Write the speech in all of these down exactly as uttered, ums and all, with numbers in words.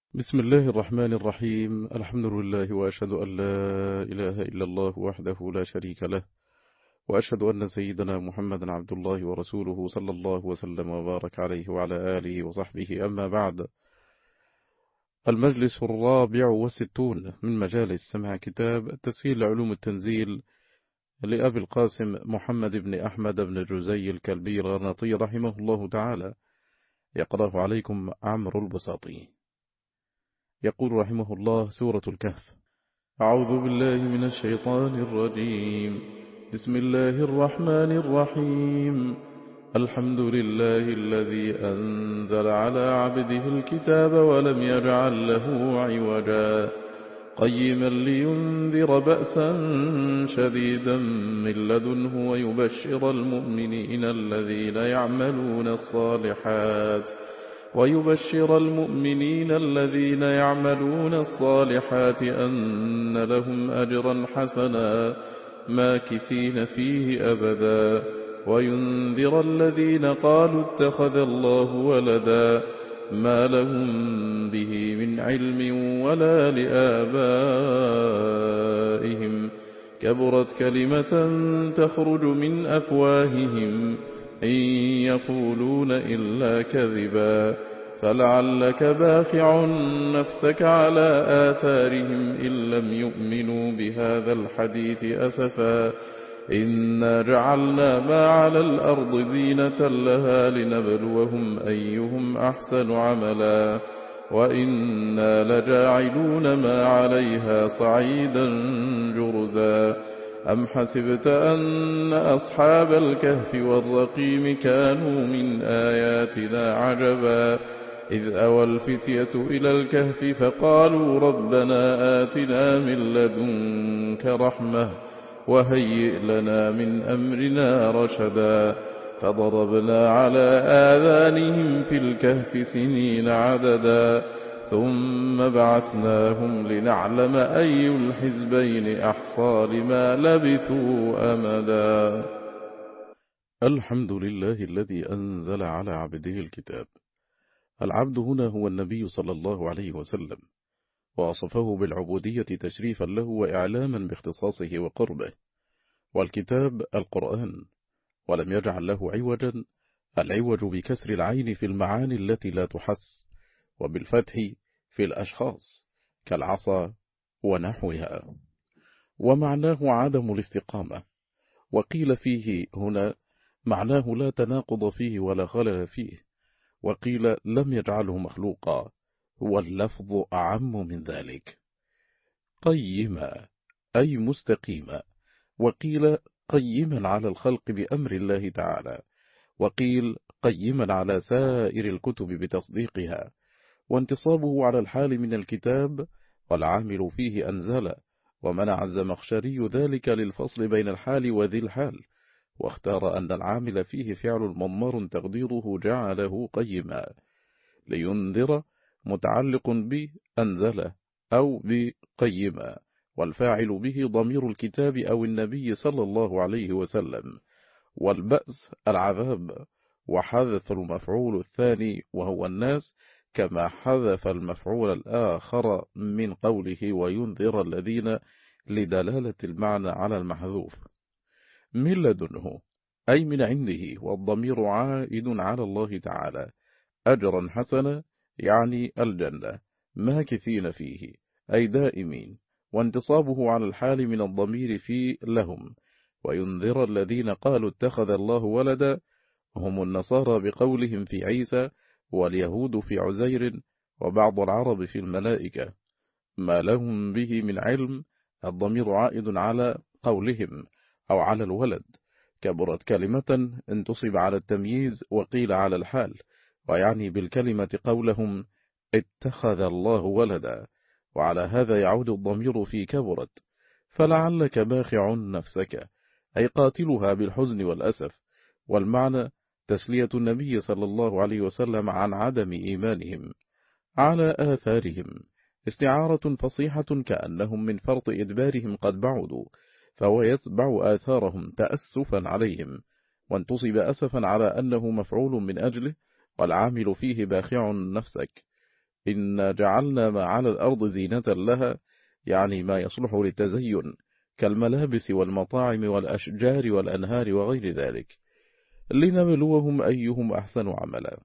بسم الله الرحمن الرحيم. الحمد لله وأشهد أن لا إله إلا الله وحده لا شريك له، وأشهد أن سيدنا محمد عبد الله ورسوله صلى الله وسلم وبارك عليه وعلى آله وصحبه. أما بعد، المجلس الرابع والستون من مجالس سمع كتاب تسهيل علوم التنزيل لأبي القاسم محمد بن أحمد بن جزي الكلبي الغرناطي رحمه الله تعالى، يقرأه عليكم عمرو البساطي. يقول رحمه الله: سورة الكهف. أعوذ بالله من الشيطان الرجيم. بسم الله الرحمن الرحيم. الحمد لله الذي أنزل على عبده الكتاب ولم يجعل له عوجا قيما لينذر بأسا شديدا من لدنه ويبشر المؤمنين الذين يعملون الصالحات ويبشر المؤمنين الذين يعملون الصالحات أن لهم أجرا حسنا ماكثين فيه أبدا وينذر الذين قالوا اتخذ الله ولدا ما لهم به من علم ولا لآبائهم كبرت كلمة تخرج من أفواههم إن يقولون إلا كذبا فلعلك باخع نفسك على آثارهم إن لم يؤمنوا بهذا الحديث أسفا إنا جعلنا ما على الأرض زينة لها لنبلوهم أيهم أحسن عملا وإنا لجاعلون ما عليها صعيدا جرزا أم حسبت أن أصحاب الكهف والرقيم كانوا من آياتنا عجبا إذ أوى الفتية إلى الكهف فقالوا ربنا آتنا من لدنك رحمة وهيئ لنا من أمرنا رشدا فضربنا على آذانهم في الكهف سنين عددا ثم بعثناهم لنعلم أي الحزبين أحصى لما لبثوا أمدا. الحمد لله الذي أنزل على عبده الكتاب. العبد هنا هو النبي صلى الله عليه وسلم، ووصفه بالعبودية تشريفا له وإعلاما باختصاصه وقربه، والكتاب القرآن، ولم يجعل له عوجا، العوج بكسر العين في المعاني التي لا تحس، وبالفتح في الأشخاص كالعصا ونحوها، ومعناه عدم الاستقامة. وقيل فيه هنا معناه لا تناقض فيه ولا خلل فيه، وقيل لم يجعله مخلوقا، واللفظ أعم من ذلك. قيما أي مستقيما، وقيل قيما على الخلق بأمر الله تعالى، وقيل قيما على سائر الكتب بتصديقها، وانتصابه على الحال من الكتاب والعامل فيه أنزل، ومنع الزمخشري ذلك للفصل بين الحال وذي الحال، واختار أن العامل فيه فعل مضمر تقديره جعله قيما. لينذر متعلق بأنزل أو بقيما، والفاعل به ضمير الكتاب أو النبي صلى الله عليه وسلم، والبأس العذاب، وحذف المفعول الثاني وهو الناس، كما حذف المفعول الآخر من قوله وينذر الذين لدلالة المعنى على المحذوف. من لدنه أي من عنده، والضمير عائد على الله تعالى. أجرا حسنا يعني الجنة، ماكثين فيه أي دائمين، وانتصابه على الحال من الضمير في لهم. وينذر الذين قالوا اتخذ الله ولدا، هم النصارى بقولهم في عيسى، واليهود في عزير، وبعض العرب في الملائكة. ما لهم به من علم، الضمير عائد على قولهم أو على الولد. كبرت كلمة انتصب على التمييز وقيل على الحال، ويعني بالكلمة قولهم اتخذ الله ولدا، وعلى هذا يعود الضمير في كبرت. فلعلك باخع نفسك أي قاتلها بالحزن والأسف، والمعنى تسلية النبي صلى الله عليه وسلم عن عدم إيمانهم على آثارهم، استعارة فصيحة كأنهم من فرط إدبارهم قد بعدوا، فهو يتبع آثارهم تأسفا عليهم، وانتصب أسفا على أنه مفعول من أجله، والعامل فيه باخع نفسك. إنا جعلنا ما على الأرض زينة لها، يعني ما يصلح للتزين كالملابس والمطاعم والأشجار والأنهار وغير ذلك، لنبلوهم أيهم أحسن عملا،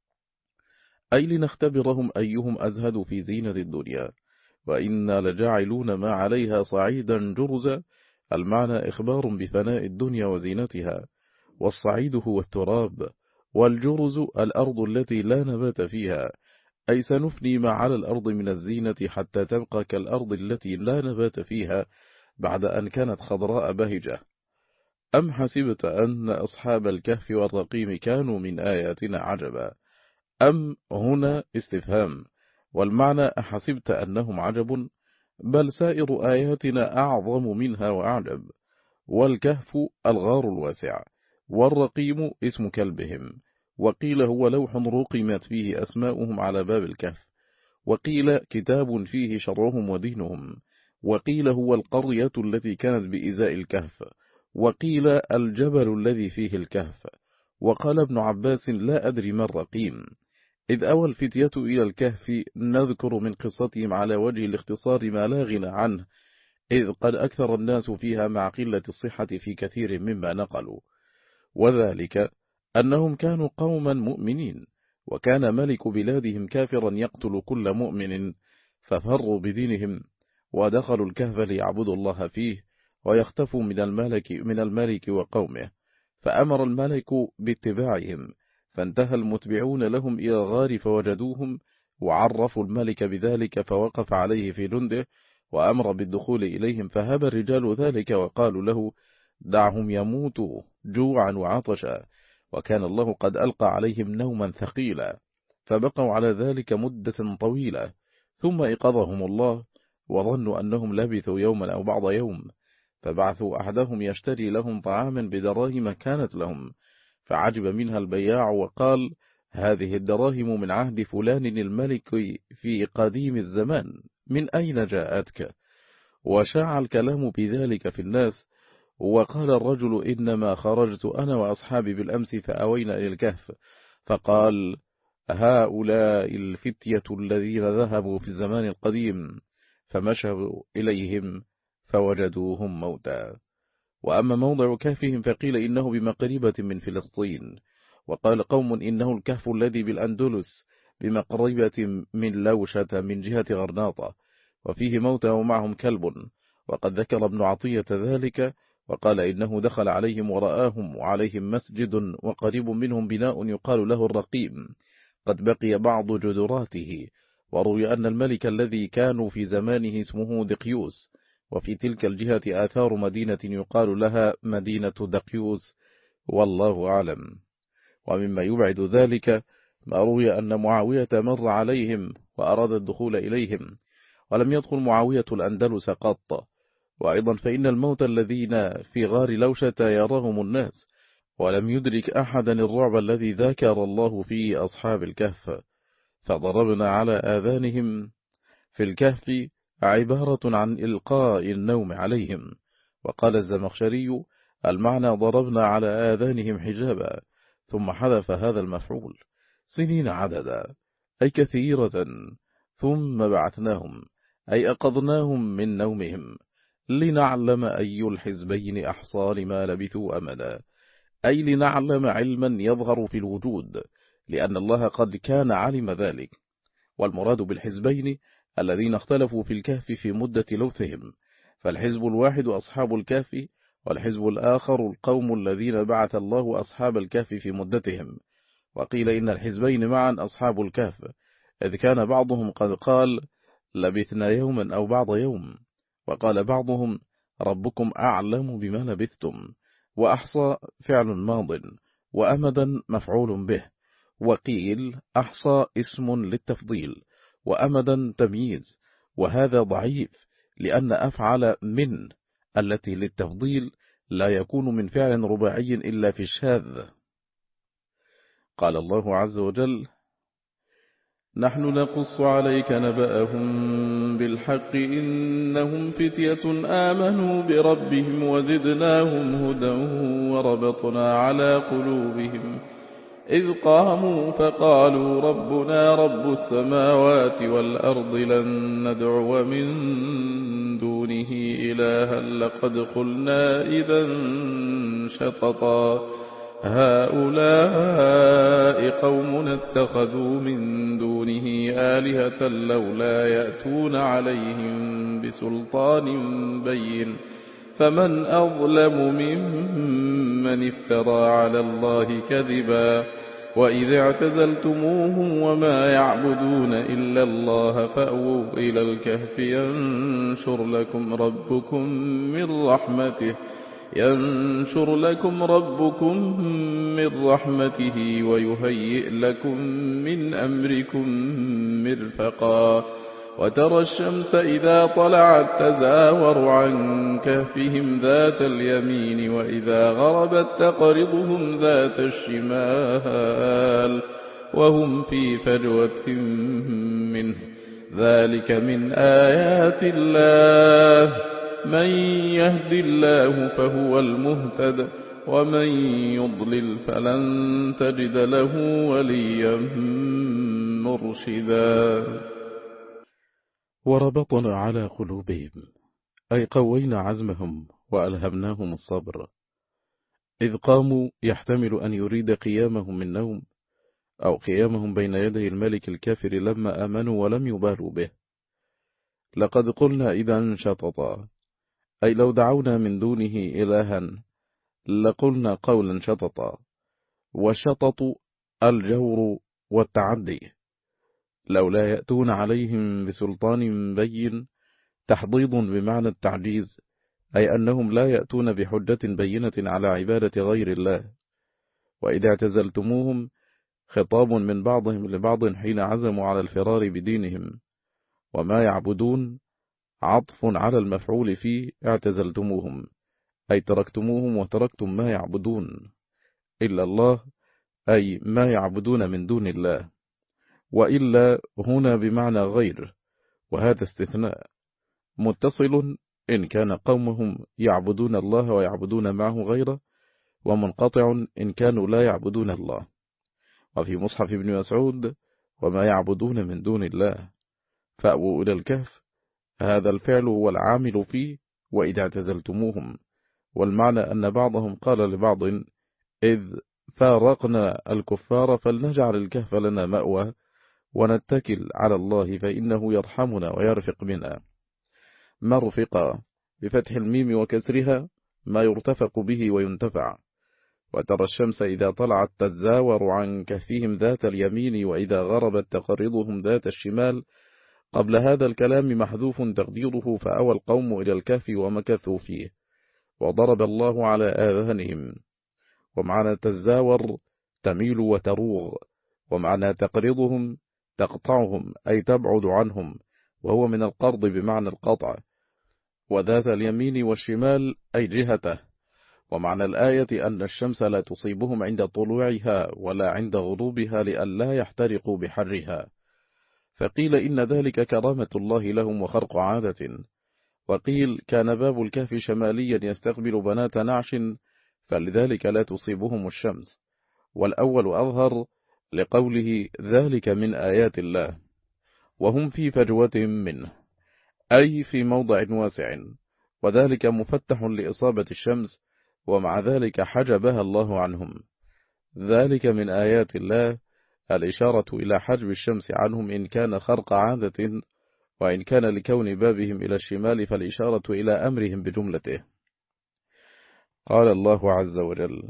أي لنختبرهم أيهم أزهد في زينة الدنيا. وإنا لجاعلون ما عليها صعيدا جرزا، المعنى إخبار بفناء الدنيا وزينتها، والصعيد هو التراب، والجرز الأرض التي لا نبات فيها، أي سنفني ما على الأرض من الزينة حتى تبقى كالأرض التي لا نبات فيها بعد أن كانت خضراء بهجة. أم حسبت أن أصحاب الكهف والرقيم كانوا من آياتنا عجبا؟ أم هنا استفهام، والمعنى أحسبت أنهم عجب، بل سائر آياتنا أعظم منها وأعجب. والكهف الغار الواسع، والرقيم اسم كلبهم، وقيل هو لوح رقمت فيه أسماؤهم على باب الكهف، وقيل كتاب فيه شرهم ودينهم، وقيل هو القرية التي كانت بإزاء الكهف، وقيل الجبل الذي فيه الكهف. وقال ابن عباس لا أدري ما الرقيم، إذ أوى الفتية إلى الكهف نذكر من قصتهم على وجه الاختصار ما لا غنى عنه، إذ قد أكثر الناس فيها مع قلة الصحة في كثير مما نقلوا، وذلك أنهم كانوا قوما مؤمنين، وكان ملك بلادهم كافرا يقتل كل مؤمن، ففروا بدينهم ودخلوا الكهف ليعبدوا الله فيه ويختفوا من الملك, من الملك وقومه، فأمر الملك باتباعهم، فانتهى المتبعون لهم إلى الغار فوجدوهم، وعرفوا الملك بذلك فوقف عليه في جنده وأمر بالدخول إليهم، فهب الرجال ذلك وقالوا له دعهم يموتوا جوعا وعطشا، وكان الله قد ألقى عليهم نوما ثقيلا، فبقوا على ذلك مدة طويلة، ثم إيقظهم الله وظنوا أنهم لبثوا يوما أو بعض يوم، فبعثوا أحدهم يشتري لهم طعاما بدراهم كانت لهم، فعجب منها البياع وقال هذه الدراهم من عهد فلان الملك في قديم الزمان، من أين جاءتك؟ وشاع الكلام بذلك في الناس، وقال الرجل إنما خرجت أنا وأصحابي بالأمس فأوينا إلى الكهف، فقال هؤلاء الفتية الذين ذهبوا في الزمان القديم، فمشوا إليهم فوجدوهم موتى. وأما موضع كهفهم فقيل إنه بمقربة من فلسطين، وقال قوم إنه الكهف الذي بالأندلس بمقربة من لوشة من جهة غرناطة، وفيه موتى ومعهم كلب، وقد ذكر ابن عطية ذلك، وقال إنه دخل عليهم ورآهم وعليهم مسجد وقريب منهم بناء يقال له الرقيم قد بقي بعض جدراته، وروي أن الملك الذي كانوا في زمانه اسمه دقيوس، وفي تلك الجهة آثار مدينة يقال لها مدينة دقيوس، والله أعلم. ومما يبعد ذلك ما روي أن معاوية مر عليهم وأراد الدخول إليهم، ولم يدخل معاوية الأندلس قط. وأيضا فإن الموت الذين في غار لوشة يراهم الناس، ولم يدرك أحدا الرعب الذي ذكر الله فيه أصحاب الكهف، فضربنا على آذانهم في الكهف عبارة عن إلقاء النوم عليهم. وقال الزمخشري المعنى ضربنا على آذانهم حجابا، ثم حذف هذا المفعول سنين عددا أي كثيرة، ثم بعثناهم أي أقضناهم من نومهم لنعلم أي الحزبين أحصى لما لبثوا أمدا، أي لنعلم علما يظهر في الوجود، لأن الله قد كان علم ذلك. والمراد بالحزبين الذين اختلفوا في الكهف في مدة لوثهم، فالحزب الواحد أصحاب الكهف، والحزب الآخر القوم الذين بعث الله أصحاب الكهف في مدتهم. وقيل إن الحزبين معا أصحاب الكهف، إذ كان بعضهم قد قال لبثنا يوما أو بعض يوم، وقال بعضهم ربكم أعلم بما لبثتم، وأحصى فعل ماض وأمدا مفعول به، وقيل أحصى اسم للتفضيل وأمدا تمييز، وهذا ضعيف لأن أفعل من التي للتفضيل لا يكون من فعل رباعي إلا في الشاذ. قال الله عز وجل نحن نقص عليك نبأهم بالحق إنهم فتية آمنوا بربهم وزدناهم هدى وربطنا على قلوبهم إذ قاموا فقالوا ربنا رب السماوات والأرض لن ندعو من دونه إلها لقد قلنا إذا شططا هؤلاء قومنا اتخذوا من دونه آلهة لولا يأتون عليهم بسلطان بين فمن أظلم ممن افترى على الله كذبا وإذ اعتزلتموهم وما يعبدون إلا الله فأووا إلى الكهف ينشر لكم ربكم من رحمته ينشر لكم ربكم من رحمته ويهيئ لكم من أمركم مرفقا وترى الشمس إذا طلعت تزاور عن كهفهم ذات اليمين وإذا غربت تقرضهم ذات الشمال وهم في فجوة منه ذلك من آيات الله من يهد الله فهو المهتد ومن يضلل فلن تجد له وليا مرشدا. وربطنا على قلوبهم أي قوينا عزمهم وألهمناهم الصبر إذ قاموا يحتمل أن يريد قيامهم من نوم أو قيامهم بين يدي الملك الكافر لما آمنوا ولم يبالوا به. لقد قلنا إذا شططا أي لو دعونا من دونه إلها لقلنا قولا شططا والشطط الجور والتعدي لولا يأتون عليهم بسلطان بين تحضيض بمعنى التعجيز أي أنهم لا يأتون بحجة بينة على عبادة غير الله. وإذا اعتزلتموهم خطاب من بعضهم لبعض حين عزموا على الفرار بدينهم وما يعبدون عطف على المفعول فيه اعتزلتموهم أي تركتموهم وتركتم ما يعبدون إلا الله أي ما يعبدون من دون الله وإلا هنا بمعنى غير وهذا استثناء متصل إن كان قومهم يعبدون الله ويعبدون معه غيره ومنقطع إن كانوا لا يعبدون الله. وفي مصحف ابن مسعود وما يعبدون من دون الله فأووا إلى الكهف هذا الفعل هو العامل فيه وإذا اعتزلتموهم والمعنى أن بعضهم قال لبعض إذ فارقنا الكفار فلنجعل الكهف لنا مأوى ونتكل على الله فإنه يرحمنا ويرفق بنا. مرفقا بفتح الميم وكسرها ما يرتفق به وينتفع. وترى الشمس إذا طلعت تزاور عن كهفهم ذات اليمين وإذا غربت تقرضهم ذات الشمال. قبل هذا الكلام محذوف تقديره فأوى القوم إلى الكهف ومكثوا فيه وضرب الله على آذانهم. ومعنى تزاور تميل وتروغ ومعنى تقرضهم تقطعهم أي تبعد عنهم وهو من القرض بمعنى القطع وذات اليمين والشمال أي جهته. ومعنى الآية أن الشمس لا تصيبهم عند طلوعها ولا عند غروبها لئلا يحترقوا بحرها. فقيل إن ذلك كرامة الله لهم وخرق عادة. وقيل كان باب الكهف شماليا يستقبل بنات نعش فلذلك لا تصيبهم الشمس. والأول أظهر لقوله ذلك من آيات الله وهم في فجوة منه أي في موضع واسع وذلك مفتح لإصابة الشمس ومع ذلك حجبها الله عنهم. ذلك من آيات الله الإشارة إلى حجب الشمس عنهم إن كان خرق عادة وإن كان لكون بابهم إلى الشمال فالإشارة إلى أمرهم بجملته. قال الله عز وجل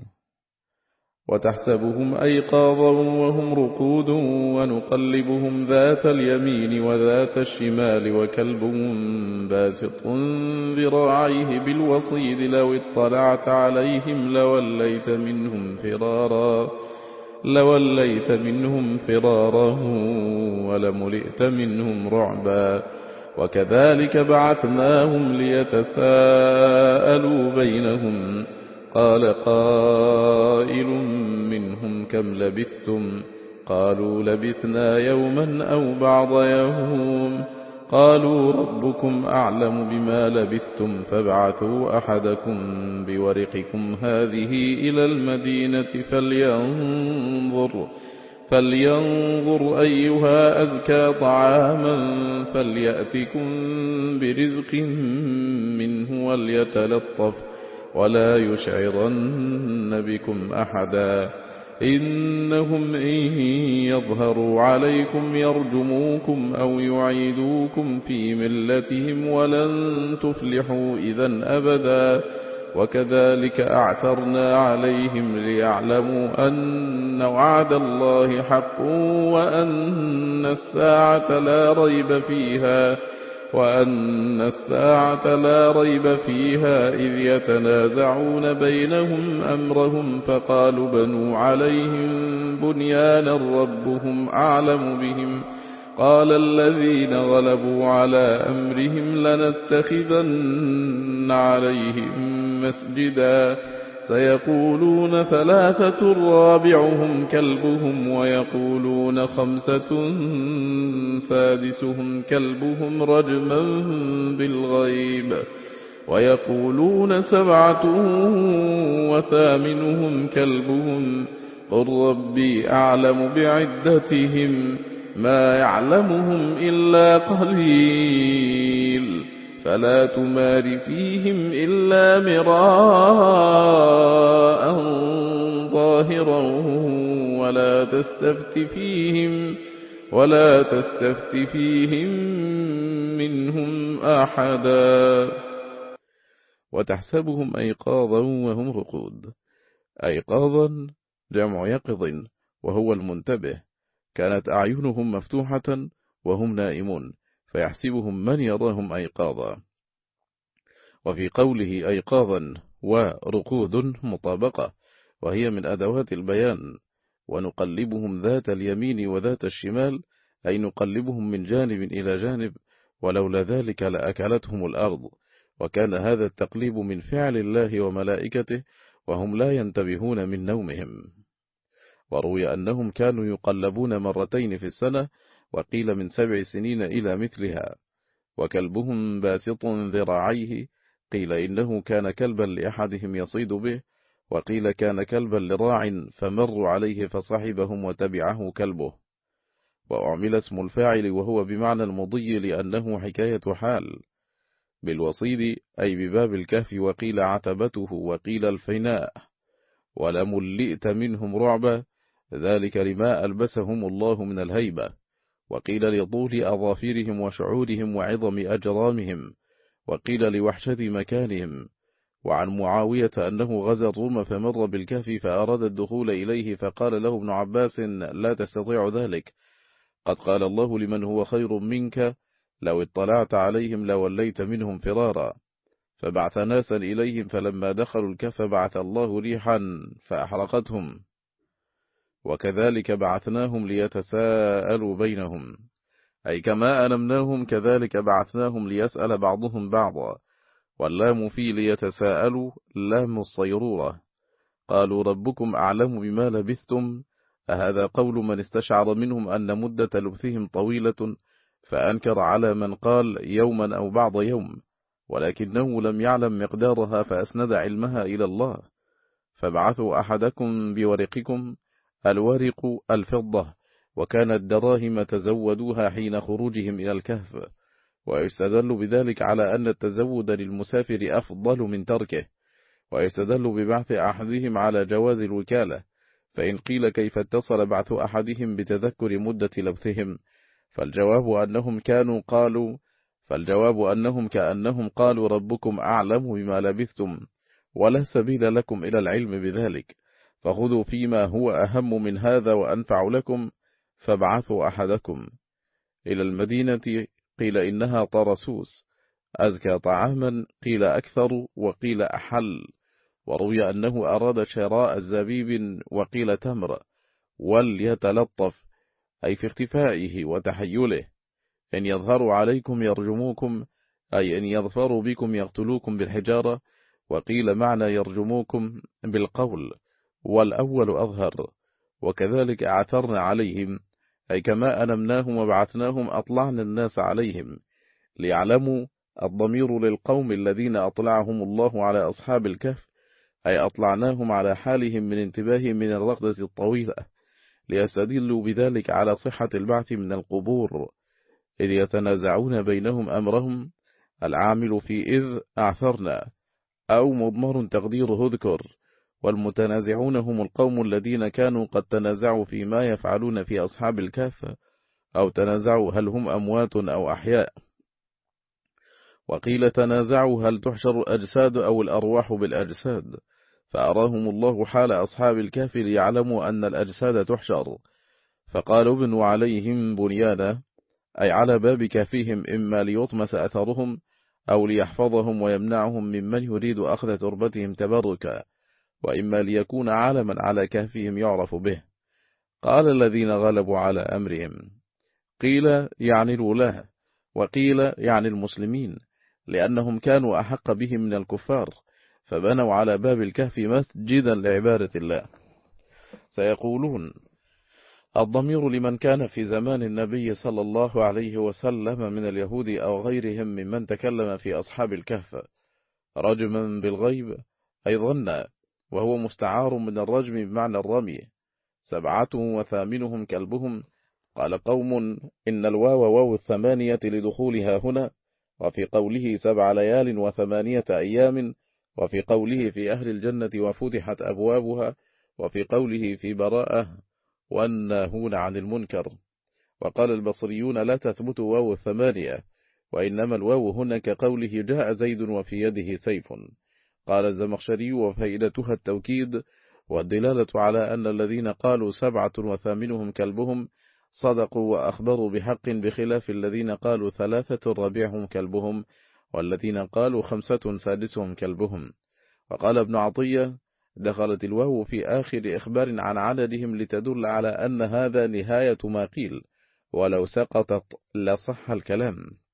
وتحسبهم أيقاظا وهم رقود ونقلبهم ذات اليمين وذات الشمال وكلبهم باسط ذراعيه بالوصيد لو اطلعت عليهم لوليت منهم فرارا لوليت منهم فرارا ولملئت منهم رعبا. وكذلك بعثناهم ليتساءلوا بينهم قال قائل منهم كم لبثتم قالوا لبثنا يوما أو بعض يوم قالوا ربكم أعلم بما لبثتم فابعثوا أحدكم بورقكم هذه إلى المدينة فلينظر فلينظر أيها أزكى طعاما فليأتكم برزق منه وليتلطف ولا يشعرن بكم أحدا إنهم إن يظهروا عليكم يرجموكم أو يعيدوكم في ملتهم ولن تفلحوا إذن أبدا وكذلك أعثرنا عليهم ليعلموا أن وعد الله حق وأن الساعة لا ريب فيها وأن الساعة لا ريب فيها إذ يتنازعون بينهم أمرهم فقالوا بنوا عليهم بنيانا ربهم أعلم بهم قال الذين غلبوا على أمرهم لنتخذن عليهم مسجدا سيقولون ثلاثة رابعهم كلبهم ويقولون خمسة سادسهم كلبهم رجما بالغيب ويقولون سبعة وثامنهم كلبهم قل ربي أعلم بعدتهم ما يعلمهم إلا قليل فلا تمار فيهم إلا مراء ظاهرا ولا تستفت فيهم ولا تستفت فيهم منهم أحدا وتحسبهم أيقاظا وهم رقود أيقاظا جمع يقظ وهو المنتبه كانت أعينهم مفتوحة وهم نائمون فيحسبهم من يراهم أيقاظا وفي قوله أيقاظا ورقود مطابقة وهي من أدوات البيان ونقلبهم ذات اليمين وذات الشمال أي نقلبهم من جانب إلى جانب ولولا ذلك لأكلتهم الأرض وكان هذا التقليب من فعل الله وملائكته وهم لا ينتبهون من نومهم وروي أنهم كانوا يقلبون مرتين في السنة وقيل من سبع سنين إلى مثلها وكلبهم باسط ذراعيه قيل إنه كان كلبا لأحدهم يصيد به وقيل كان كلبا لراع فمروا عليه فصحبهم وتبعه كلبه وأعمل اسم الفاعل وهو بمعنى المضي لأنه حكاية حال بالوصيد أي بباب الكهف وقيل عتبته وقيل الفيناء ولملئت منهم رعبا ذلك لما ألبسهم الله من الهيبة وقيل لطول أظافرهم وشعورهم وعظم أجرامهم وقيل لوحشة مكانهم وعن معاوية أنه غزا الروم فمر بالكهف فأراد الدخول إليه فقال له ابن عباس لا تستطيع ذلك قد قال الله لمن هو خير منك لو اطلعت عليهم لوليت منهم فرارا فبعث ناسا إليهم فلما دخلوا الكهف بعث الله ريحا فأحرقتهم وكذلك بعثناهم ليتساءلوا بينهم أي كما أنمناهم كذلك بعثناهم ليسأل بعضهم بعضا واللام في ليتساءلوا لام الصيرورة قالوا ربكم أعلم بما لبثتم أهذا قول من استشعر منهم أن مدة لبثهم طويلة فأنكر على من قال يوما أو بعض يوم ولكنه لم يعلم مقدارها فأسند علمها إلى الله فابعثوا أحدكم بورقكم الورق الفضة وكانت دراهم تزودوها حين خروجهم إلى الكهف ويستدل بذلك على أن التزود للمسافر أفضل من تركه ويستدل ببعث أحدهم على جواز الوكالة فإن قيل كيف اتصل بعث أحدهم بتذكر مدة لبثهم فالجواب أنهم كانوا قالوا فالجواب أنهم كأنهم قالوا ربكم أعلم بما لبثتم ولا سبيل لكم إلى العلم بذلك فخذوا فيما هو أهم من هذا وأنفع لكم فابعثوا أحدكم إلى المدينة قيل إنها طرسوس أزكى طعاما قيل أكثر وقيل أحل وروي أنه أراد شراء الزبيب وقيل تمر وليتلطف أي في اختفائه وتحيله إن يظهروا عليكم يرجموكم أي إن يظفروا بكم يقتلوكم بالحجارة وقيل معنى يرجموكم بالقول والأول أظهر وكذلك أعثرنا عليهم أي كما أنمناهم وبعثناهم أطلعنا الناس عليهم ليعلموا الضمير للقوم الذين أطلعهم الله على أصحاب الكهف، أي أطلعناهم على حالهم من انتباه من الرقدة الطويلة، ليستدلوا بذلك على صحة البعث من القبور، إذ يتنازعون بينهم أمرهم العامل في إذ أعثرنا أو مضمر تقديره اذكر، والمتنازعون هم القوم الذين كانوا قد تنازعوا فيما يفعلون في أصحاب الكهف، أو تنازعوا هل هم أموات أو أحياء. وقيل تنازعوا هل تحشر الأجساد أو الأرواح بالأجساد، فأراهم الله حال أصحاب الكهف ليعلموا أن الأجساد تحشر، فقالوا ابنوا عليهم بنيانا، أي على باب كهفهم، إما ليطمس أثرهم أو ليحفظهم ويمنعهم ممن يريد أخذ تربتهم تبركا، وإما ليكون علما على كهفهم يعرف به. قال الذين غلبوا على أمرهم، قيل يعني الولاة، وقيل يعني المسلمين، لأنهم كانوا أحق بهم من الكفار، فبنوا على باب الكهف مسجدا لعبادة الله. سيقولون الضمير لمن كان في زمان النبي صلى الله عليه وسلم من اليهود أو غيرهم ممن تكلم في أصحاب الكهف، رجما بالغيب أي ظنا، وهو مستعار من الرجم بمعنى الرمي. سبعة وثامنهم كلبهم، قال قوم إن الواو واو الثمانية لدخولها هنا، وفي قوله سبع ليال وثمانية أيام، وفي قوله في أهل الجنة وفتحت أبوابها، وفي قوله في براءة والناهون عن المنكر. وقال البصريون لا تثبت واو الثمانية، وإنما الواو هنا كقوله جاء زيد وفي يده سيف. قال الزمخشري وفائدتها التوكيد والدلالة على أن الذين قالوا سبعة وثامنهم كلبهم صدقوا وأخبروا بحق، بخلاف الذين قالوا ثلاثة ربيعهم كلبهم، والذين قالوا خمسة سادسهم كلبهم. وقال ابن عطية دخلت الواو في آخر إخبار عن عددهم لتدل على أن هذا نهاية ما قيل، ولو سقطت لصح الكلام.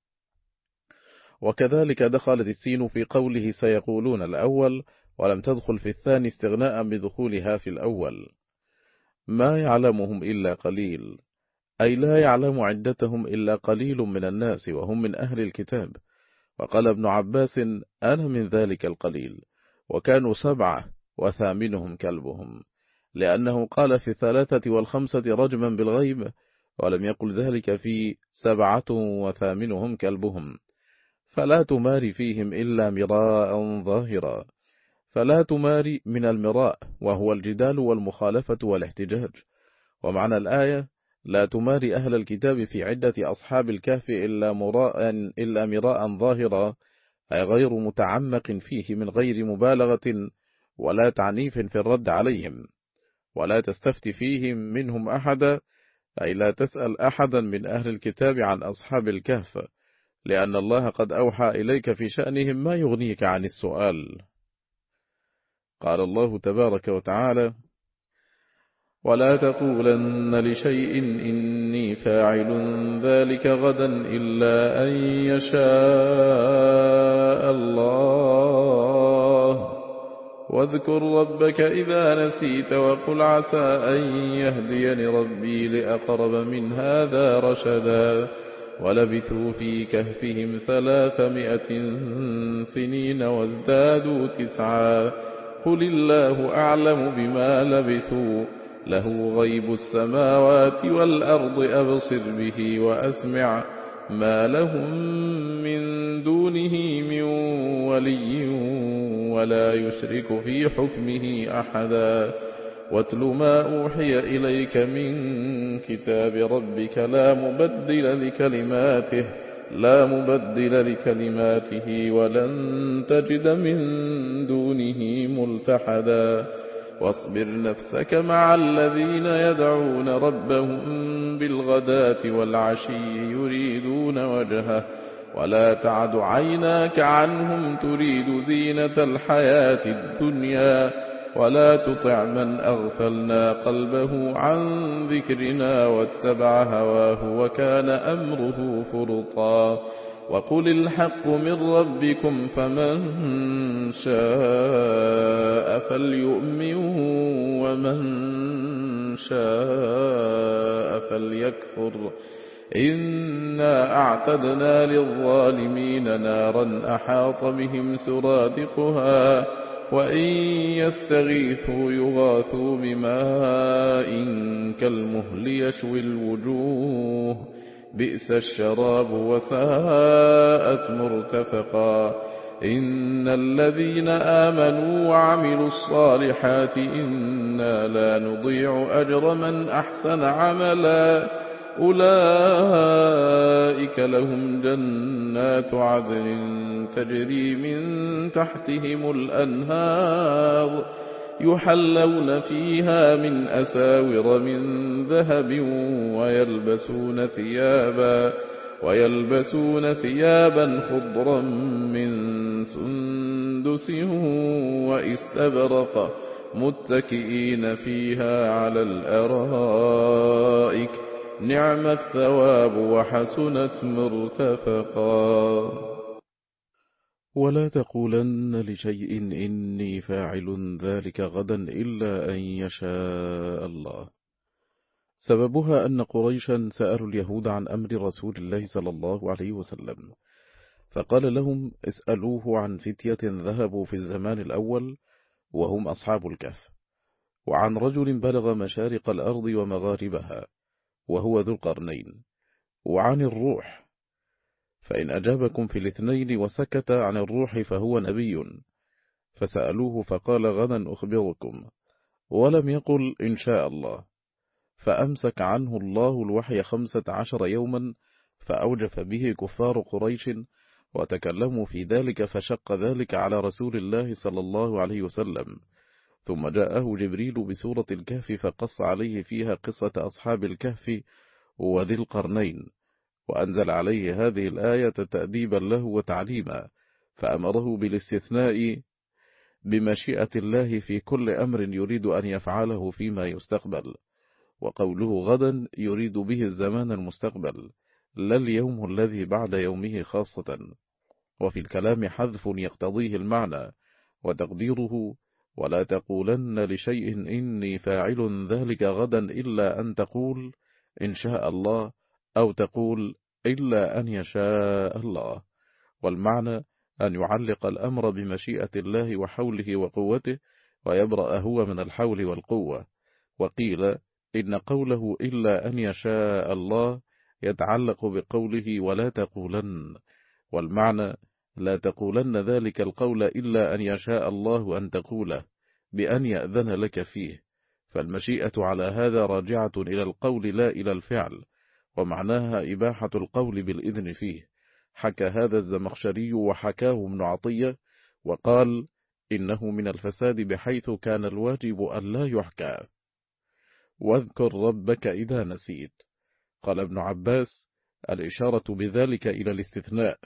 وكذلك دخلت السين في قوله سيقولون الأول، ولم تدخل في الثاني استغناء بدخولها في الأول. ما يعلمهم إلا قليل، أي لا يعلم عدتهم إلا قليل من الناس وهم من أهل الكتاب. وقال ابن عباس أنا من ذلك القليل، وكانوا سبعة وثامنهم كلبهم، لأنه قال في الثلاثة والخمسة رجما بالغيب، ولم يقل ذلك في سبعة وثامنهم كلبهم. فلا تماري فيهم إلا مراء ظاهرا، فلا تماري من المراء وهو الجدال والمخالفة والاحتجاج. ومعنى الآية لا تماري أهل الكتاب في عدة أصحاب الكهف إلا مراء إلا مراء ظاهرا، أي غير متعمق فيه من غير مبالغة ولا تعنيف في الرد عليهم، ولا تستفت فيهم منهم أحدا، أي لا تسأل أحدا من أهل الكتاب عن أصحاب الكهف، لأن الله قد أوحى إليك في شأنهم ما يغنيك عن السؤال. قال الله تبارك وتعالى ولا تقولن لشيء إني فاعل ذلك غدا إلا أن يشاء الله، واذكر ربك إذا نسيت وقل عسى أن يهديني ربي لأقرب من هذا رشدا. ولبثوا في كهفهم ثلاثمائة سنين وازدادوا تسعا، قل الله أعلم بما لبثوا له غيب السماوات والأرض أبصر به وأسمع ما لهم من دونه من ولي ولا يشرك في حكمه أحدا. واتل ما أوحي إليك من كتاب ربك لا مبدل لكلماته لا مبدل لكلماته ولن تجد من دونه ملتحدا. واصبر نفسك مع الذين يدعون ربهم بالغداة والعشي يريدون وجهه ولا تعد عيناك عنهم تريد زينة الحياة الدنيا ولا تطع من أغفلنا قلبه عن ذكرنا واتبع هواه وكان أمره فرطا. وقل الحق من ربكم فمن شاء فليؤمن ومن شاء فليكفر إنا أعتدنا للظالمين نارا أحاط بهم سرادقها وإن يستغيثوا يغاثوا بماء كالمهل يشوي الوجوه بئس الشراب وساءت مرتفقا إن الذين آمنوا وعملوا الصالحات إنا لا نضيع أجر من أحسن عملا أولئك لهم جنات عدن تجري من تحتهم الأنهار يحلون فيها من أساور من ذهب ويلبسون ثيابا ويلبسون ثيابا خضرا من سندس وإستبرق متكئين فيها على الأرائك نعم الثواب وحسنت مرتفقا. ولا تقولن لشيء إني فاعل ذلك غدا إلا أن يشاء الله. سببها أن قريشا سألوا اليهود عن أمر رسول الله صلى الله عليه وسلم، فقال لهم اسألوه عن فتية ذهبوا في الزمان الأول وهم أصحاب الكهف، وعن رجل بلغ مشارق الأرض ومغاربها وهو ذو القرنين، وعن الروح، فإن أجابكم في الاثنين وسكت عن الروح فهو نبي. فسألوه فقال غدا أخبركم، ولم يقل إن شاء الله، فأمسك عنه الله الوحي خمسة عشر يوما، فأوجف به كفار قريش وتكلموا في ذلك، فشق ذلك على رسول الله صلى الله عليه وسلم. ثم جاءه جبريل بسورة الكهف فقص عليه فيها قصة أصحاب الكهف وذي القرنين، وأنزل عليه هذه الآية تأديبا له وتعليما، فأمره بالاستثناء بمشيئة الله في كل أمر يريد أن يفعله فيما يستقبل، وقوله غدا يريد به الزمان المستقبل لا اليوم الذي بعد يومه خاصة. وفي الكلام حذف يقتضيه المعنى، وتقديره ولا تقولن لشيء إني فاعل ذلك غدا إلا أن تقول إن شاء الله، أو تقول إلا أن يشاء الله. والمعنى أن يعلق الأمر بمشيئة الله وحوله وقوته، ويبرأ هو من الحول والقوة. وقيل إن قوله إلا أن يشاء الله يتعلق بقوله ولا تقولن، والمعنى لا تقولن ذلك القول إلا أن يشاء الله أن تقوله بأن يأذن لك فيه، فالمشيئة على هذا راجعة إلى القول لا إلى الفعل، ومعناها إباحة القول بالإذن فيه. حكى هذا الزمخشري وحكاه ابن عطية، وقال إنه من الفساد بحيث كان الواجب أن لا يحكى. واذكر ربك إذا نسيت. قال ابن عباس الإشارة بذلك إلى الاستثناء،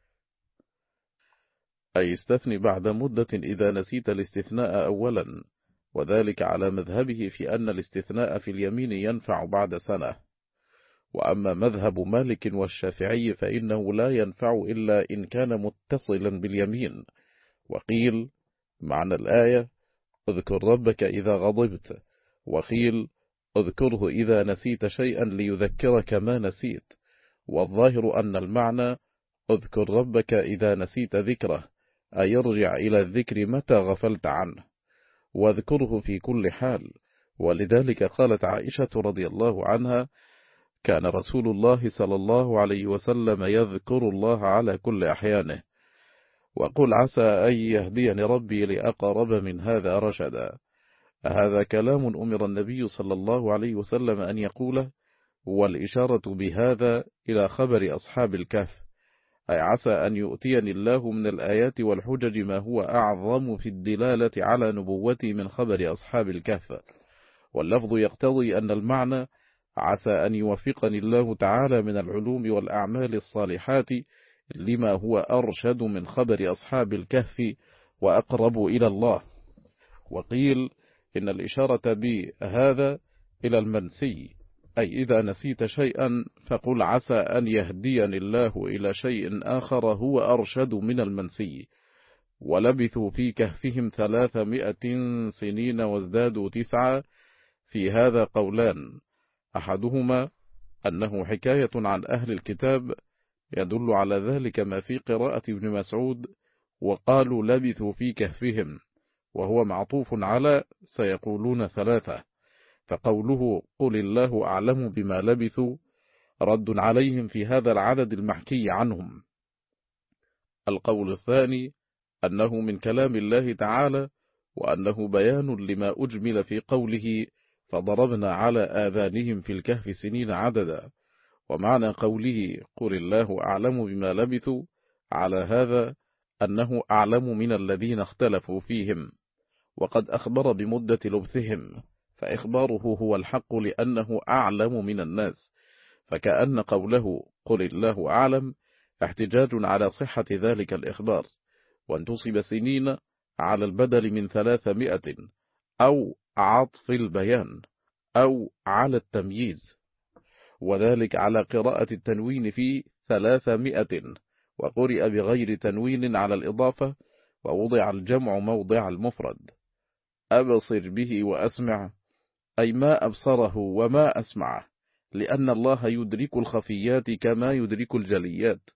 أي استثني بعد مدة إذا نسيت الاستثناء أولا، وذلك على مذهبه في أن الاستثناء في اليمين ينفع بعد سنة. وأما مذهب مالك والشافعي فإنه لا ينفع إلا إن كان متصلا باليمين. وقيل معنى الآية اذكر ربك إذا غضبت، وقيل اذكره إذا نسيت شيئا ليذكرك ما نسيت. والظاهر أن المعنى اذكر ربك إذا نسيت ذكره، أي يرجع إلى الذكر متى غفلت عنه، واذكره في كل حال. ولذلك قالت عائشة رضي الله عنها كان رسول الله صلى الله عليه وسلم يذكر الله على كل أحيانه. وقل عسى أن يهديني ربي لأقرب من هذا رشدا. هذا كلام أمر النبي صلى الله عليه وسلم أن يقوله، والإشارة بهذا إلى خبر أصحاب الكهف، أي عسى أن يؤتيني الله من الآيات والحجج ما هو أعظم في الدلالة على نبوتي من خبر أصحاب الكهف. واللفظ يقتضي أن المعنى عسى أن يوفقني الله تعالى من العلوم والأعمال الصالحات لما هو أرشد من خبر أصحاب الكهف وأقرب إلى الله. وقيل إن الإشارة بهذا إلى المنسي، أي إذا نسيت شيئا فقل عسى أن يهديني الله إلى شيء آخر هو أرشد من المنسي. ولبثوا في كهفهم ثلاثمائة سنين وازدادوا تسعة. في هذا قولان، أحدهما أنه حكاية عن أهل الكتاب، يدل على ذلك ما في قراءة ابن مسعود وقالوا لبثوا في كهفهم، وهو معطوف على سيقولون ثلاثة، فقوله قل الله أعلم بما لبثوا رد عليهم في هذا العدد المحكي عنهم. القول الثاني أنه من كلام الله تعالى، وأنه بيان لما أجمل في قوله فضربنا على آذانهم في الكهف سنين عددا، ومعنى قوله قل الله أعلم بما لبثوا على هذا أنه أعلم من الذين اختلفوا فيهم، وقد أخبر بمدة لبثهم، فإخباره هو الحق لأنه أعلم من الناس، فكأن قوله قل الله أعلم احتجاج على صحة ذلك الإخبار، وانتصب سنين على البدل من ثلاثمائة أو عطف البيان أو على التمييز، وذلك على قراءة التنوين في ثلاثمائة، وقرئ بغير تنوين على الإضافة، ووضع الجمع موضع المفرد. أبصر به وأسمع أي ما أبصره وما أسمعه، لأن الله يدرك الخفيات كما يدرك الجليات.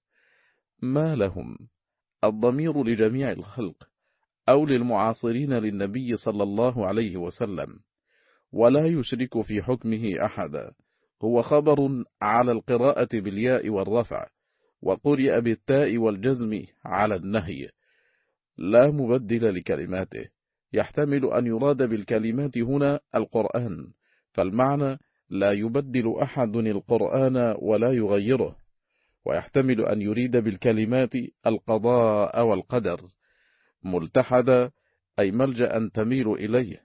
ما لهم الضمير لجميع الخلق أو للمعاصرين للنبي صلى الله عليه وسلم، ولا يشرك في حكمه أحدا، هو خبر على القراءة بالياء والرفع، وقرئ بالتاء والجزم على النهي، لا مبدل لكلماته، يحتمل أن يراد بالكلمات هنا القرآن، فالمعنى لا يبدل أحد القرآن ولا يغيره، ويحتمل أن يريد بالكلمات القضاء والقدر، ملتحدا أي ملجأ تميل إليه،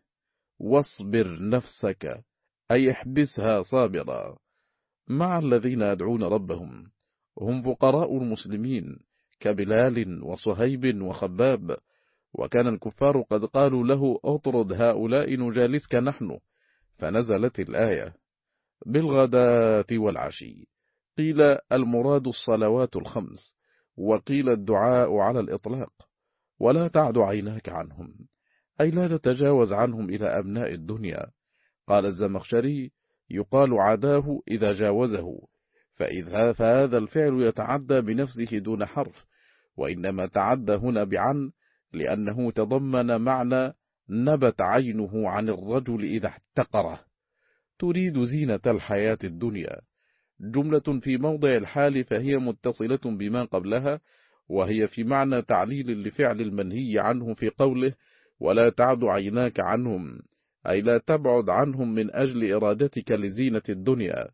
واصبر نفسك أي احبسها صابرا مع الذين يدعون ربهم، هم فقراء المسلمين كبلال وصهيب وخباب، وكان الكفار قد قالوا له اطرد هؤلاء نجالسك نحن، فنزلت الآية بالغداة والعشي، قيل المراد الصلوات الخمس، وقيل الدعاء على الإطلاق، ولا تعد عيناك عنهم أي لا تتجاوز عنهم إلى أبناء الدنيا. قال الزمخشري يقال عداه إذا جاوزه، فإذا فهذا الفعل يتعدى بنفسه دون حرف، وإنما تعدى هنا بعن لأنه تضمن معنى نبت عينه عن الرجل إذا احتقره، تريد زينة الحياة الدنيا، جملة في موضع الحال فهي متصلة بما قبلها، وهي في معنى تعليل لفعل المنهي عنه في قوله ولا تعد عيناك عنهم، أي لا تبعد عنهم من أجل إرادتك لزينة الدنيا.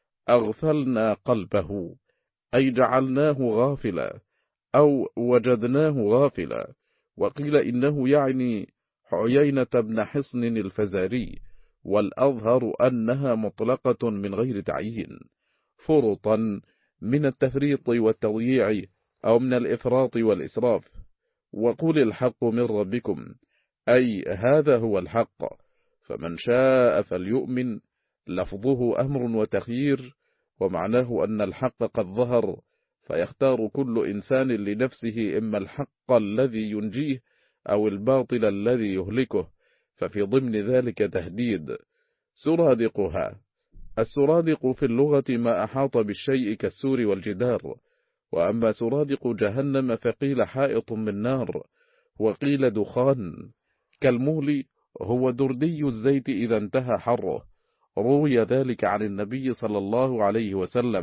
أغفلنا قلبه أي جعلناه غافلا أو وجدناه غافلا، وقيل إنه يعني عيينة بن حصن الفزاري، والأظهر أنها مطلقة من غير تعيين، فرطا من التفريط والتضييع أو من الإفراط والإسراف. وقل الحق من ربكم أي هذا هو الحق، فمن شاء فليؤمن، لفظه أمر وتخيير، ومعناه أن الحق قد ظهر، فيختار كل إنسان لنفسه إما الحق الذي ينجيه أو الباطل الذي يهلكه، ففي ضمن ذلك تهديد. سرادقها، السرادق في اللغة ما أحاط بالشيء كالسور والجدار، وأما سرادق جهنم فقيل حائط من نار، وقيل دخان كالمهل، هو دردي الزيت إذا انتهى حره، روي ذلك عن النبي صلى الله عليه وسلم.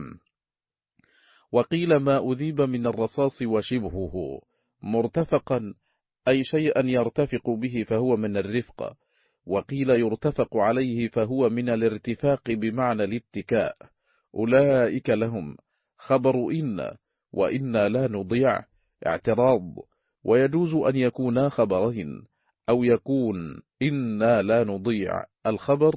وقيل ما أذيب من الرصاص وشبهه، مرتفقا أي شيئا يرتفق به فهو من الرفق، وقيل يرتفق عليه فهو من الارتفاق بمعنى الاتكاء. أولئك لهم خبر إن وإنا لا نضيع اعتراض، ويجوز أن يكونا خبرين، أو يكون إنا لا نضيع الخبر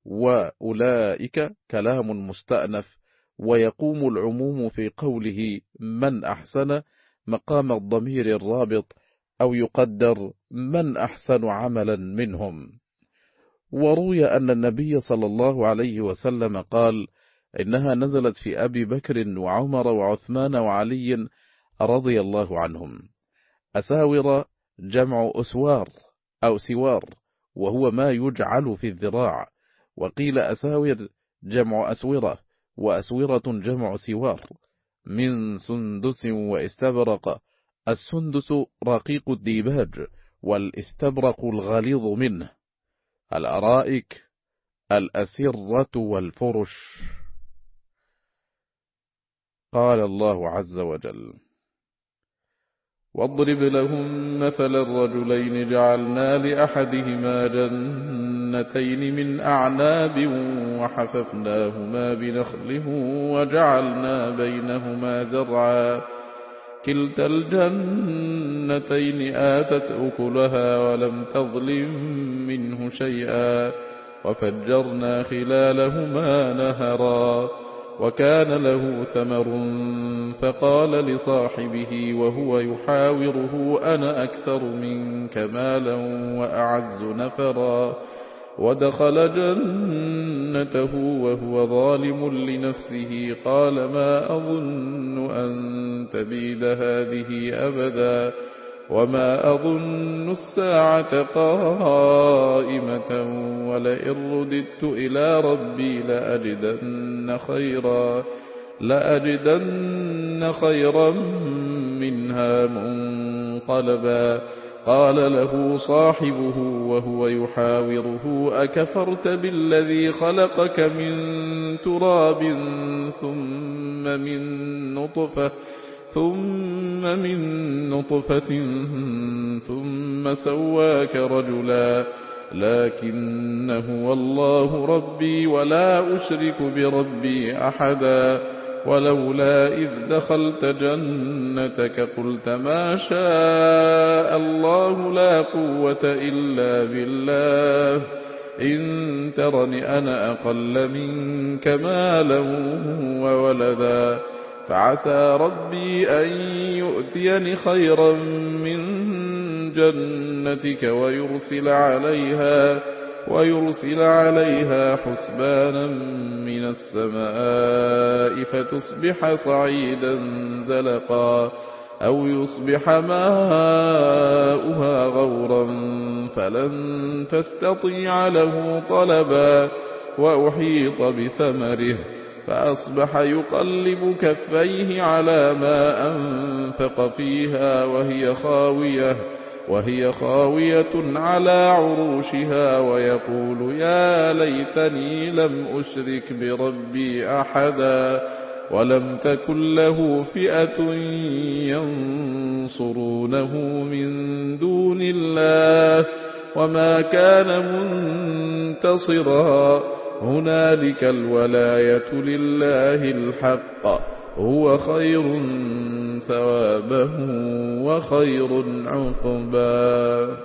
وأولئك كلام مستأنف، ويقوم العموم في قوله من أحسن مقام الضمير الرابط، أو يقدر من أحسن عملا منهم. وروي أن النبي صلى الله عليه وسلم قال إنها نزلت في أبي بكر وعمر وعثمان وعلي رضي الله عنهم. أساور جمع أسوار أو سوار، وهو ما يجعل في الذراع، وقيل أساور جمع أسورة، وأسورة جمع سوار، من سندس واستبرق. السندس رقيق الديباج، والاستبرق الغليظ منه. الأرائك، الأسرة والفرش. قال الله عز وجل: واضرب لهم مثل الرجلين جعلنا لأحدهما جنتين من أعناب وحففناهما بنخل وجعلنا بينهما زرعا، كلتا الجنتين آتت أكلها ولم تظلم منه شيئا، وفجرنا خلالهما نهرا، وكان له ثمر فقال لصاحبه وهو يحاوره أنا أكثر منك مالا وأعز نفرا، ودخل جنته وهو ظالم لنفسه قال ما أظن أن تبيد هذه أبدا، وما أظن الساعة قائمة ولئن رددت إلى ربي لأجدن خيرا لأجدن خيرا منها منقلبا. قال له صاحبه وهو يحاوره أكفرت بالذي خلقك من تراب ثم من نطفة ثم من نطفة ثم سواك رجلا، لكن هو الله ربي ولا أشرك بربي أحدا، ولولا إذ دخلت جنتك قلت ما شاء الله لا قوة إلا بالله، إن ترني أنا أقل منك مالا وولدا، فعسى ربي أن يؤتيني خيرا من جنتك ويرسل عليها ويرسل عليها حسبانا من السماء فتصبح صعيدا زلقا، أو يصبح ماؤها غورا فلن تستطيع له طلبا، وأحيط بثمره فأصبح يقلب كفيه على ما أنفق فيها وهي خاوية وهي خاوية على عروشها، ويقول يا ليتني لم أشرك بربي أحدا، ولم تكن له فئة ينصرونه من دون الله وما كان منتصرا، هنالك الولاية لله الحق، هو خير ثوابا وخير عقبا.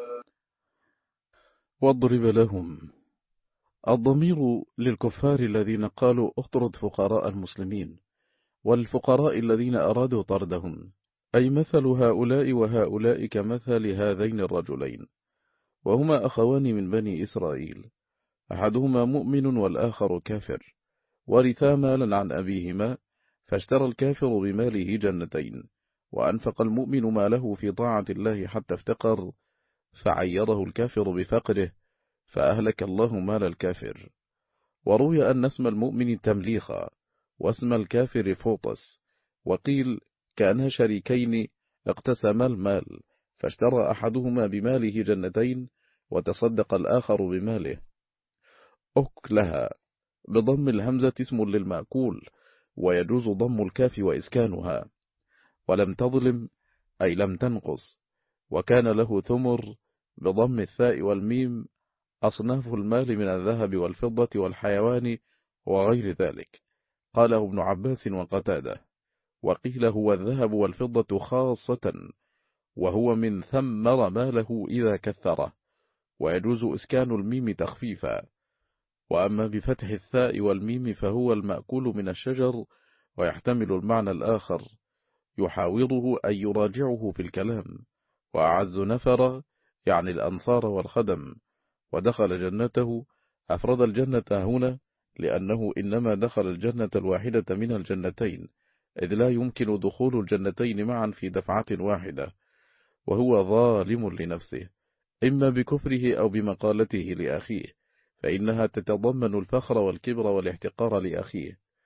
واضرب لهم. الضمير للكفار الذين قالوا اطرد فقراء المسلمين، والفقراء الذين أرادوا طردهم، أي مثل هؤلاء وهؤلاء كمثل هذين الرجلين، وهما أخوان من بني إسرائيل، أحدهما مؤمن والآخر كافر، ورثا مالا عن أبيهما، فاشترى الكافر بماله جنتين، وأنفق المؤمن ماله في طاعة الله حتى افتقر، فعيره الكافر بفقره، فأهلك الله مال الكافر. وروي أن اسم المؤمن تمليخا، واسم الكافر فوطس، وقيل كانا شريكين اقتسما المال، فاشترى أحدهما بماله جنتين، وتصدق الآخر بماله. أكلها بضم الهمزة اسم للمأكول، ويجوز ضم الكاف وإسكانها. ولم تظلم أي لم تنقص. وكان له ثمر بضم الثاء والميم، أصناف المال من الذهب والفضة والحيوان وغير ذلك، قاله ابن عباس وقتاده. وقيل هو الذهب والفضة خاصة، وهو من ثمر ماله إذا كثره، ويجوز إسكان الميم تخفيفا. وأما بفتح الثاء والميم فهو المأكول من الشجر، ويحتمل المعنى الآخر يحاوره أي يراجعه في الكلام. وأعز نفر يعني الأنصار والخدم. ودخل جنته، أفرد الجنة هنا لأنه إنما دخل الجنة الواحدة من الجنتين، إذ لا يمكن دخول الجنتين معا في دفعة واحدة، وهو ظالم لنفسه إما بكفره أو بمقالته لأخيه، فإنها تتضمن الفخر والكبر والاحتقار لأخيه.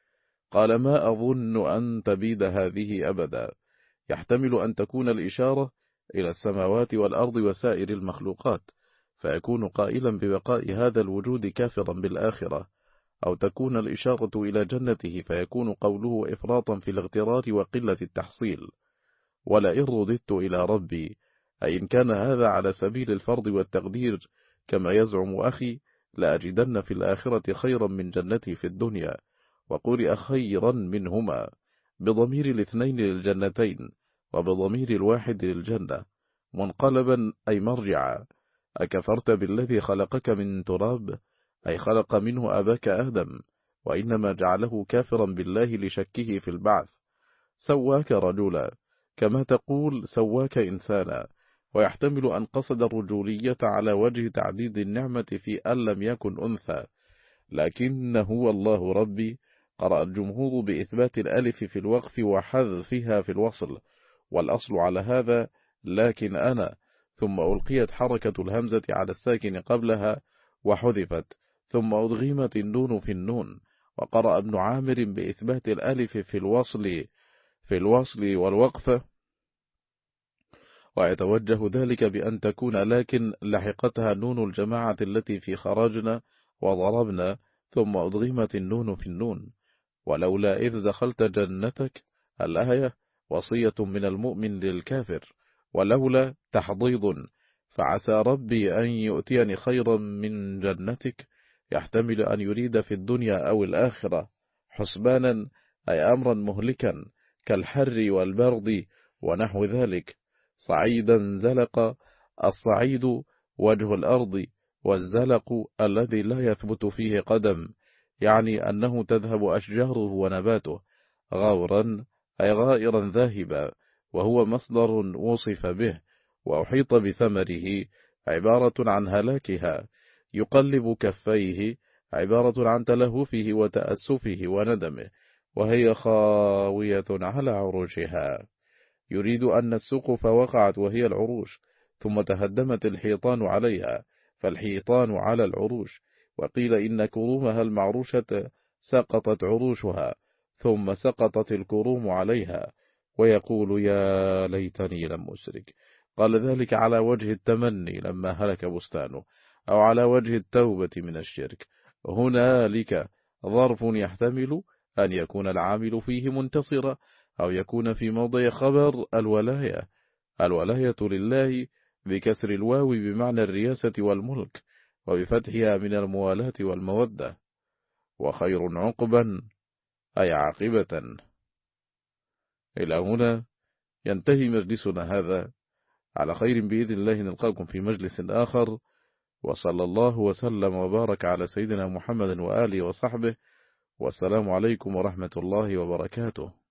قال ما أظن أن تبيد هذه أبدا. يحتمل أن تكون الإشارة إلى السماوات والأرض وسائر المخلوقات، فيكون قائلا ببقاء هذا الوجود كافرا بالآخرة، أو تكون الإشارة إلى جنته فيكون قوله إفراطا في الاغترار وقلة التحصيل. ولئن رددت إلى ربي، أي إن كان هذا على سبيل الفرض والتقدير كما يزعم أخي، لأجدن في الآخرة خيرا من جنتي في الدنيا، وقرئ خيرا منهما بضمير الاثنين للجنتين وبضمير الواحد للجنة، منقلبا أي مرجعا. أكفرت بالذي خلقك من تراب، أي خلق منه أباك آدم، وإنما جعله كافرا بالله لشكه في البعث. سواك رجلا، كما تقول سواك إنسانا. ويحتمل أن قصد الرجولية على وجه تعديد النعمة في أن لم يكن أنثى، لكن هو الله ربي. قرأ الجمهور بإثبات الألف في الوقف وحذفها في الوصل، والأصل على هذا لكن أنا، ثم ألقيت حركة الهمزة على الساكن قبلها وحذفت، ثم أدغمت النون في النون. وقرأ ابن عامر بإثبات الألف في الوصل في الوصل والوقف، ويتوجه ذلك بأن تكون لكن لحقتها نون الجماعة التي في خرجنا وضربنا، ثم أدغمت النون في النون. ولولا إذ دخلت جنتك الآية وصية من المؤمن للكافر، ولولا تحضيض، فعسى ربي أن يؤتيني خيرا من جنتك، يحتمل أن يريد في الدنيا أو الآخرة، حسبانا أي أمرا مهلكا كالحر والبرد ونحو ذلك. صعيدا زلق، الصعيد وجه الأرض، والزلق الذي لا يثبت فيه قدم، يعني أنه تذهب أشجاره ونباته. غورا أي غائرا ذاهبا، وهو مصدر وصف به. وأحيط بثمره عبارة عن هلاكها. يقلب كفيه عبارة عن تلهفه وتأسفه وندمه، وهي خاوية على عروشها. يريد أن السقف وقعت وهي العروش، ثم تهدمت الحيطان عليها، فالحيطان على العروش. وقيل إن كرومها المعروشة سقطت عروشها، ثم سقطت الكروم عليها، ويقول يا ليتني لم أشرك. قال ذلك على وجه التمني لما هلك بستانه، أو على وجه التوبة من الشرك. هنالك ظرف يحتمل أن يكون العامل فيه منتصرا، أو يكون في موضع خبر الولاية. الولاية لله بكسر الواو بمعنى الرياسة والملك، وبفتحها من الموالاة والمودة. وخير عقبا أي عاقبة. إلى هنا ينتهي مجلسنا هذا، على خير بإذن الله نلقاكم في مجلس آخر، وصلى الله وسلم وبارك على سيدنا محمد وآله وصحبه، والسلام عليكم ورحمة الله وبركاته.